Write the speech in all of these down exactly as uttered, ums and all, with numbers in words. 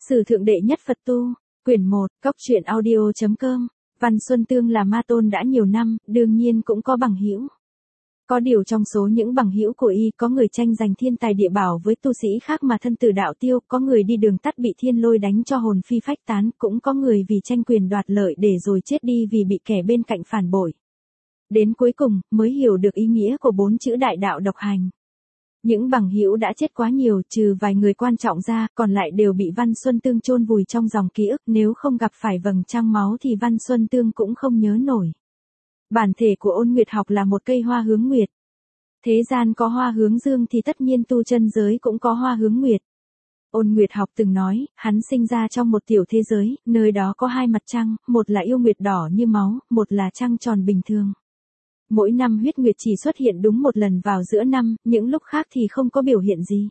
Sử thượng đệ nhất Phật tu, quyển một, cốc truyện audio chấm com. Văn Xuân Tương là ma tôn đã nhiều năm, đương nhiên cũng có bằng hữu. Có điều trong số những bằng hữu của y có người tranh giành thiên tài địa bảo với tu sĩ khác mà thân tử đạo tiêu, có người đi đường tắt bị thiên lôi đánh cho hồn phi phách tán, cũng có người vì tranh quyền đoạt lợi để rồi chết đi vì bị kẻ bên cạnh phản bội. Đến cuối cùng, mới hiểu được ý nghĩa của bốn chữ đại đạo độc hành. Những bằng hữu đã chết quá nhiều, trừ vài người quan trọng ra, còn lại đều bị Văn Xuân Tương chôn vùi trong dòng ký ức, nếu không gặp phải vầng trăng máu thì Văn Xuân Tương cũng không nhớ nổi. Bản thể của Ôn Nguyệt Học là một cây hoa hướng nguyệt. Thế gian có hoa hướng dương thì tất nhiên tu chân giới cũng có hoa hướng nguyệt. Ôn Nguyệt Học từng nói, hắn sinh ra trong một tiểu thế giới, nơi đó có hai mặt trăng, một là yêu nguyệt đỏ như máu, một là trăng tròn bình thường. Mỗi năm huyết nguyệt chỉ xuất hiện đúng một lần vào giữa năm, những lúc khác thì không có biểu hiện gì.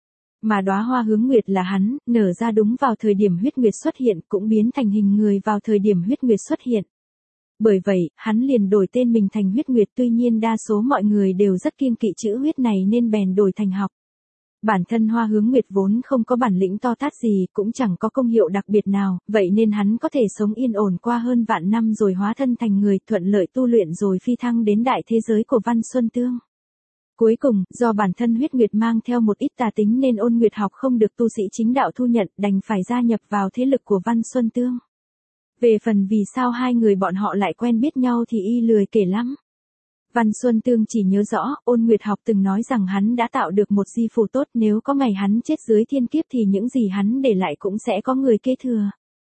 Mà đóa hoa hướng nguyệt là hắn, nở ra đúng vào thời điểm huyết nguyệt xuất hiện, cũng biến thành hình người vào thời điểm huyết nguyệt xuất hiện. Bởi vậy, hắn liền đổi tên mình thành huyết nguyệt, tuy nhiên đa số mọi người đều rất kiêng kỵ chữ huyết này nên bèn đổi thành học. Bản thân hoa hướng nguyệt vốn không có bản lĩnh to tát gì, cũng chẳng có công hiệu đặc biệt nào, vậy nên hắn có thể sống yên ổn qua hơn vạn năm rồi hóa thân thành người, thuận lợi tu luyện rồi phi thăng đến đại thế giới của Văn Xuân Tương. Cuối cùng, do bản thân huyết nguyệt mang theo một ít tà tính nên Ôn Nguyệt Học không được tu sĩ chính đạo thu nhận, đành phải gia nhập vào thế lực của Văn Xuân Tương. Về phần vì sao hai người bọn họ lại quen biết nhau thì y lười kể lắm. Văn Xuân Tương chỉ nhớ rõ, Ôn Nguyệt Học từng nói rằng hắn đã tạo được một di phù tốt, nếu có ngày hắn chết dưới thiên kiếp thì những gì hắn để lại cũng sẽ có người kế thừa.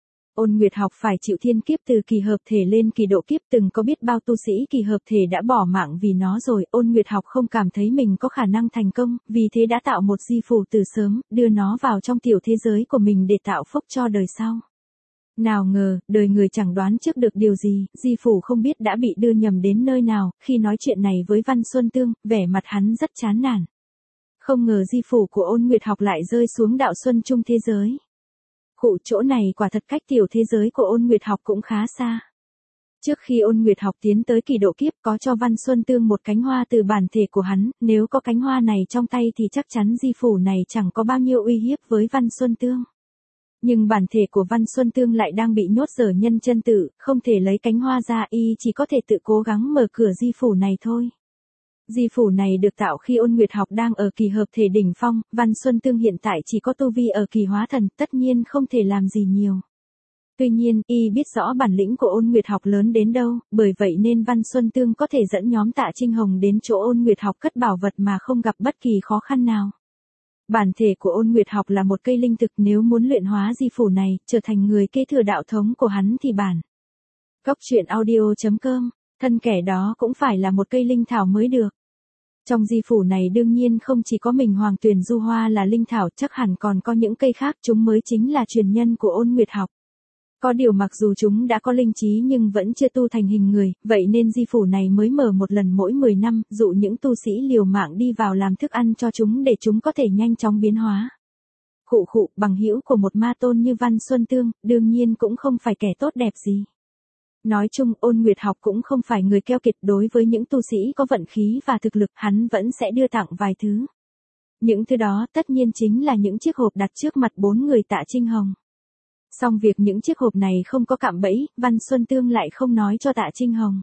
Ôn Nguyệt Học phải chịu thiên kiếp từ kỳ hợp thể lên kỳ độ kiếp, từng có biết bao tu sĩ kỳ hợp thể đã bỏ mạng vì nó rồi, Ôn Nguyệt Học không cảm thấy mình có khả năng thành công, vì thế đã tạo một di phù từ sớm, đưa nó vào trong tiểu thế giới của mình để tạo phúc cho đời sau. Nào ngờ, đời người chẳng đoán trước được điều gì, di phủ không biết đã bị đưa nhầm đến nơi nào, khi nói chuyện này với Văn Xuân Tương, vẻ mặt hắn rất chán nản. Không ngờ di phủ của Ôn Nguyệt Học lại rơi xuống đạo xuân trung thế giới. Khụ chỗ này quả thật cách tiểu thế giới của Ôn Nguyệt Học cũng khá xa. Trước khi Ôn Nguyệt Học tiến tới kỳ độ kiếp có cho Văn Xuân Tương một cánh hoa từ bản thể của hắn, nếu có cánh hoa này trong tay thì chắc chắn di phủ này chẳng có bao nhiêu uy hiếp với Văn Xuân Tương. Nhưng bản thể của Văn Xuân Tương lại đang bị nhốt giờ nhân chân tử, không thể lấy cánh hoa ra, y chỉ có thể tự cố gắng mở cửa di phủ này thôi. Di phủ này được tạo khi Ôn Nguyệt Học đang ở kỳ hợp thể đỉnh phong, Văn Xuân Tương hiện tại chỉ có tu vi ở kỳ hóa thần, tất nhiên không thể làm gì nhiều. Tuy nhiên, y biết rõ bản lĩnh của Ôn Nguyệt Học lớn đến đâu, bởi vậy nên Văn Xuân Tương có thể dẫn nhóm Tạ Trinh Hồng đến chỗ Ôn Nguyệt Học cất bảo vật mà không gặp bất kỳ khó khăn nào. Bản thể của Ôn Nguyệt Học là một cây linh thực, nếu muốn luyện hóa di phủ này, trở thành người kế thừa đạo thống của hắn thì bản. Cốc truyện audio chấm com, thân kẻ đó cũng phải là một cây linh thảo mới được. Trong di phủ này đương nhiên không chỉ có mình Hoàng Tuyền Du Hoa là linh thảo, chắc hẳn còn có những cây khác, chúng mới chính là truyền nhân của Ôn Nguyệt Học. Có điều mặc dù chúng đã có linh trí nhưng vẫn chưa tu thành hình người, vậy nên di phủ này mới mở một lần mỗi mười năm, dụ những tu sĩ liều mạng đi vào làm thức ăn cho chúng để chúng có thể nhanh chóng biến hóa. Khụ khụ, bằng hữu của một ma tôn như Văn Xuân Tương, đương nhiên cũng không phải kẻ tốt đẹp gì. Nói chung, Ôn Nguyệt Học cũng không phải người keo kiệt, đối với những tu sĩ có vận khí và thực lực, hắn vẫn sẽ đưa tặng vài thứ. Những thứ đó tất nhiên chính là những chiếc hộp đặt trước mặt bốn người Tạ Trinh Hồng. Song việc những chiếc hộp này không có cạm bẫy, Văn Xuân Tương lại không nói cho Tạ Trinh Hồng.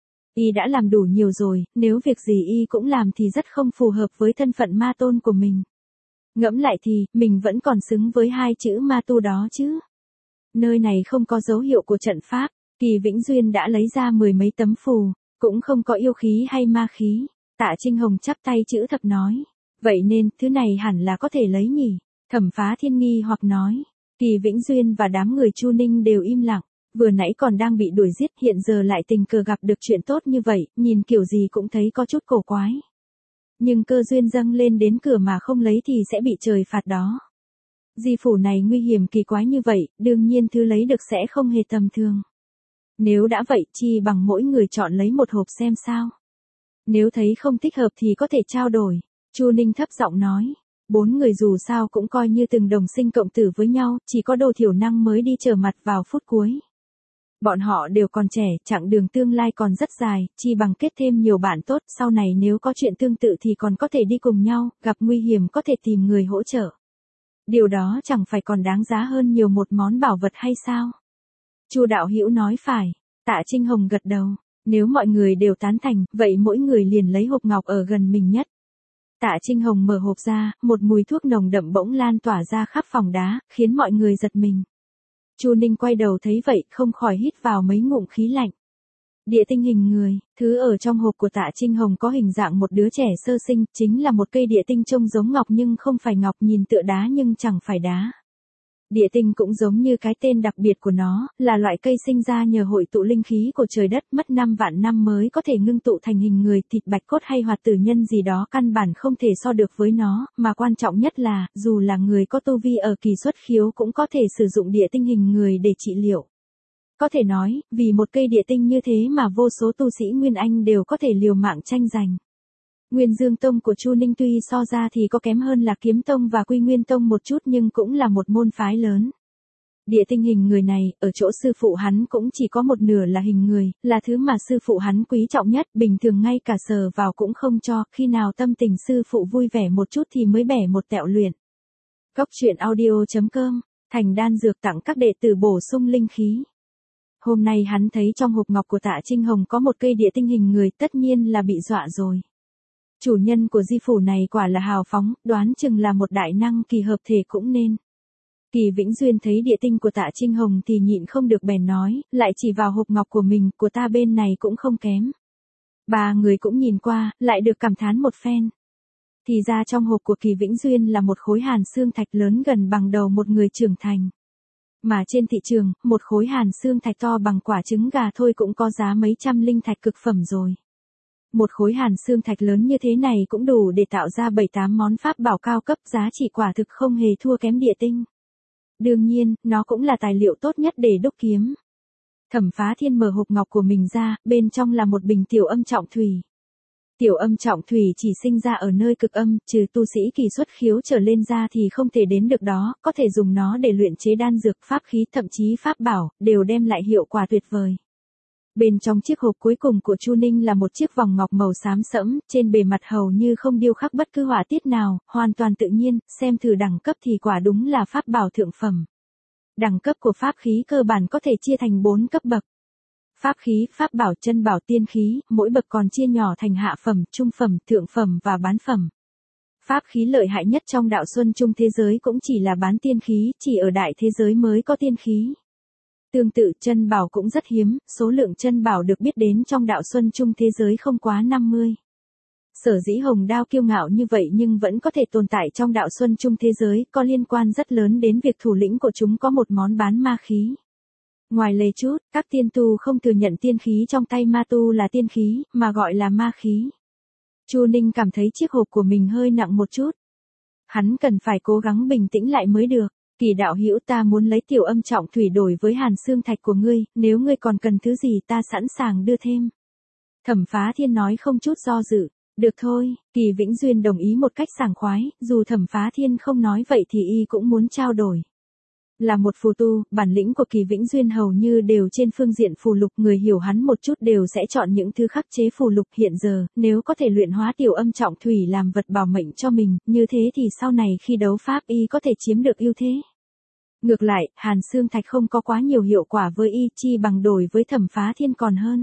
Y đã làm đủ nhiều rồi, nếu việc gì y cũng làm thì rất không phù hợp với thân phận ma tôn của mình. Ngẫm lại thì, mình vẫn còn xứng với hai chữ ma tu đó chứ. Nơi này không có dấu hiệu của trận pháp, Kỳ Vĩnh Duyên đã lấy ra mười mấy tấm phù, cũng không có yêu khí hay ma khí. Tạ Trinh Hồng chắp tay chữ thập nói, vậy nên, thứ này hẳn là có thể lấy nhỉ. Thẩm Phá Thiên nghi hoặc nói. Kỳ Vĩnh Duyên và đám người Chu Ninh đều im lặng, vừa nãy còn đang bị đuổi giết, hiện giờ lại tình cờ gặp được chuyện tốt như vậy, nhìn kiểu gì cũng thấy có chút cổ quái. Nhưng cơ duyên dâng lên đến cửa mà không lấy thì sẽ bị trời phạt đó. Di phủ này nguy hiểm kỳ quái như vậy, đương nhiên thứ lấy được sẽ không hề tầm thường. Nếu đã vậy, chi bằng mỗi người chọn lấy một hộp xem sao. Nếu thấy không thích hợp thì có thể trao đổi, Chu Ninh thấp giọng nói. Bốn người dù sao cũng coi như từng đồng sinh cộng tử với nhau, chỉ có Đồ Thiểu Năng mới đi trở mặt vào phút cuối. Bọn họ đều còn trẻ, chặng đường tương lai còn rất dài, chi bằng kết thêm nhiều bạn tốt, sau này nếu có chuyện tương tự thì còn có thể đi cùng nhau, gặp nguy hiểm có thể tìm người hỗ trợ. Điều đó chẳng phải còn đáng giá hơn nhiều một món bảo vật hay sao? Chu đạo hữu nói phải. Tạ Trinh Hồng gật đầu. Nếu mọi người đều tán thành, vậy mỗi người liền lấy hộp ngọc ở gần mình nhất. Tạ Trinh Hồng mở hộp ra, một mùi thuốc nồng đậm bỗng lan tỏa ra khắp phòng đá, khiến mọi người giật mình. Chu Ninh quay đầu thấy vậy, không khỏi hít vào mấy ngụm khí lạnh. Địa tinh hình người, thứ ở trong hộp của Tạ Trinh Hồng có hình dạng một đứa trẻ sơ sinh, chính là một cây địa tinh trông giống ngọc nhưng không phải ngọc, nhìn tựa đá nhưng chẳng phải đá. Địa tinh cũng giống như cái tên đặc biệt của nó, là loại cây sinh ra nhờ hội tụ linh khí của trời đất, mất năm vạn năm mới có thể ngưng tụ thành hình người, thịt bạch cốt hay hoạt tử nhân gì đó căn bản không thể so được với nó, mà quan trọng nhất là, dù là người có tu vi ở kỳ xuất khiếu cũng có thể sử dụng địa tinh hình người để trị liệu. Có thể nói, vì một cây địa tinh như thế mà vô số tu sĩ Nguyên Anh đều có thể liều mạng tranh giành. Nguyên Dương Tông của Chu Ninh tuy so ra thì có kém hơn là Kiếm Tông và Quy Nguyên Tông một chút nhưng cũng là một môn phái lớn. Địa tinh hình người này, ở chỗ sư phụ hắn cũng chỉ có một nửa là hình người, là thứ mà sư phụ hắn quý trọng nhất, bình thường ngay cả sờ vào cũng không cho, khi nào tâm tình sư phụ vui vẻ một chút thì mới bẻ một tẹo luyện. Góc truyện audio chấm com, thành đan dược tặng các đệ tử bổ sung linh khí. Hôm nay hắn thấy trong hộp ngọc của Tạ Trinh Hồng có một cây địa tinh hình người, tất nhiên là bị dọa rồi. Chủ nhân của di phủ này quả là hào phóng, đoán chừng là một đại năng kỳ hợp thể cũng nên. Kỳ Vĩnh Duyên thấy địa tinh của Tạ Trinh Hồng thì nhịn không được bèn nói, lại chỉ vào hộp ngọc của mình, của ta bên này cũng không kém. Ba người cũng nhìn qua, lại được cảm thán một phen. Thì ra trong hộp của Kỳ Vĩnh Duyên là một khối hàn xương thạch lớn gần bằng đầu một người trưởng thành. Mà trên thị trường, một khối hàn xương thạch to bằng quả trứng gà thôi cũng có giá mấy trăm linh thạch cực phẩm rồi. Một khối hàn xương thạch lớn như thế này cũng đủ để tạo ra bảy tám món pháp bảo cao cấp, giá trị quả thực không hề thua kém địa tinh. Đương nhiên, nó cũng là tài liệu tốt nhất để đúc kiếm. Thẩm Phá Thiên mở hộp ngọc của mình ra, bên trong là một bình tiểu âm trọng thủy. Tiểu âm trọng thủy chỉ sinh ra ở nơi cực âm, trừ tu sĩ kỳ xuất khiếu trở lên ra thì không thể đến được đó, có thể dùng nó để luyện chế đan dược, pháp khí, thậm chí pháp bảo, đều đem lại hiệu quả tuyệt vời. Bên trong chiếc hộp cuối cùng của Chu Ninh là một chiếc vòng ngọc màu xám sẫm, trên bề mặt hầu như không điêu khắc bất cứ họa tiết nào, hoàn toàn tự nhiên, xem thử đẳng cấp thì quả đúng là pháp bảo thượng phẩm. Đẳng cấp của pháp khí cơ bản có thể chia thành bốn cấp bậc. Pháp khí, pháp bảo, chân bảo, tiên khí, mỗi bậc còn chia nhỏ thành hạ phẩm, trung phẩm, thượng phẩm và bán phẩm. Pháp khí lợi hại nhất trong đạo Xuân Trung thế giới cũng chỉ là bán tiên khí, chỉ ở đại thế giới mới có tiên khí. Tương tự chân bảo cũng rất hiếm, số lượng chân bảo được biết đến trong đạo Xuân Trung thế giới không quá năm mươi. Sở dĩ hồng đao kiêu ngạo như vậy nhưng vẫn có thể tồn tại trong đạo Xuân Trung thế giới, có liên quan rất lớn đến việc thủ lĩnh của chúng có một món bán ma khí. Ngoài lề chút, các tiên tu không thừa nhận tiên khí trong tay ma tu là tiên khí, mà gọi là ma khí. Chu Ninh cảm thấy chiếc hộp của mình hơi nặng một chút. Hắn cần phải cố gắng bình tĩnh lại mới được. Kỳ đạo hữu, ta muốn lấy tiểu âm trọng thủy đổi với hàn xương thạch của ngươi, nếu ngươi còn cần thứ gì ta sẵn sàng đưa thêm. Thẩm Phá Thiên nói không chút do dự. Được thôi, Kỳ Vĩnh Duyên đồng ý một cách sảng khoái, dù Thẩm Phá Thiên không nói vậy thì y cũng muốn trao đổi. Là một phù tu, bản lĩnh của Kỳ Vĩnh Duyên hầu như đều trên phương diện phù lục, người hiểu hắn một chút đều sẽ chọn những thứ khắc chế phù lục. Hiện giờ, nếu có thể luyện hóa tiểu âm trọng thủy làm vật bảo mệnh cho mình, như thế thì sau này khi đấu pháp y có thể chiếm được ưu thế. Ngược lại, hàn xương thạch không có quá nhiều hiệu quả với y, chi bằng đổi với Thẩm Phá Thiên còn hơn.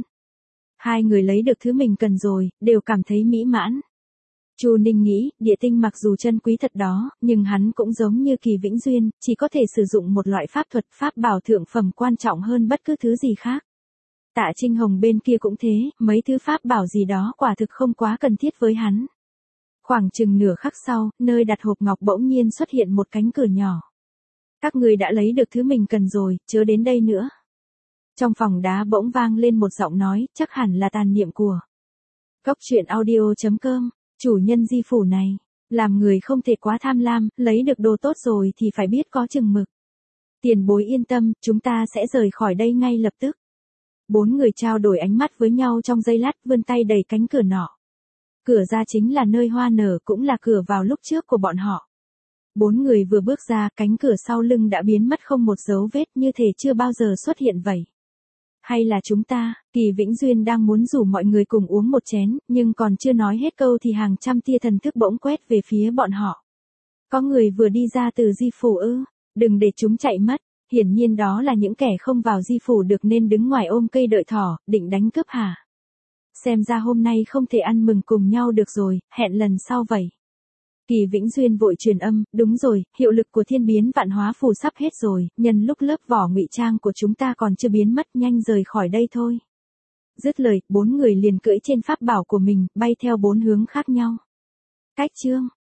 Hai người lấy được thứ mình cần rồi, đều cảm thấy mỹ mãn. Chu Ninh nghĩ, địa tinh mặc dù chân quý thật đó, nhưng hắn cũng giống như Kỳ Vĩnh Duyên, chỉ có thể sử dụng một loại pháp thuật, pháp bảo thượng phẩm quan trọng hơn bất cứ thứ gì khác. Tạ Trinh Hồng bên kia cũng thế, mấy thứ pháp bảo gì đó quả thực không quá cần thiết với hắn. Khoảng chừng nửa khắc sau, nơi đặt hộp ngọc bỗng nhiên xuất hiện một cánh cửa nhỏ. Các người đã lấy được thứ mình cần rồi, chớ đến đây nữa. Trong phòng đá bỗng vang lên một giọng nói, chắc hẳn là tàn niệm của Góc truyện audio chấm com. Chủ nhân di phủ này, làm người không thể quá tham lam, lấy được đồ tốt rồi thì phải biết có chừng mực. Tiền bối yên tâm, chúng ta sẽ rời khỏi đây ngay lập tức. Bốn người trao đổi ánh mắt với nhau trong giây lát, vươn tay đẩy cánh cửa nọ. Cửa ra chính là nơi hoa nở, cũng là cửa vào lúc trước của bọn họ. Bốn người vừa bước ra, cánh cửa sau lưng đã biến mất không một dấu vết, như thể chưa bao giờ xuất hiện vậy. Hay là chúng ta, Kỳ Vĩnh Duyên đang muốn rủ mọi người cùng uống một chén, nhưng còn chưa nói hết câu thì hàng trăm tia thần thức bỗng quét về phía bọn họ. Có người vừa đi ra từ di phủ ư, đừng để chúng chạy mất. Hiển nhiên đó là những kẻ không vào di phủ được nên đứng ngoài ôm cây đợi thỏ, định đánh cướp hả? Xem ra hôm nay không thể ăn mừng cùng nhau được rồi, hẹn lần sau vậy. Kỳ Vĩnh Duyên vội truyền âm, đúng rồi, hiệu lực của thiên biến vạn hóa phù sắp hết rồi, nhân lúc lớp vỏ ngụy trang của chúng ta còn chưa biến mất, nhanh rời khỏi đây thôi. Dứt lời, bốn người liền cưỡi trên pháp bảo của mình, bay theo bốn hướng khác nhau. Cách chương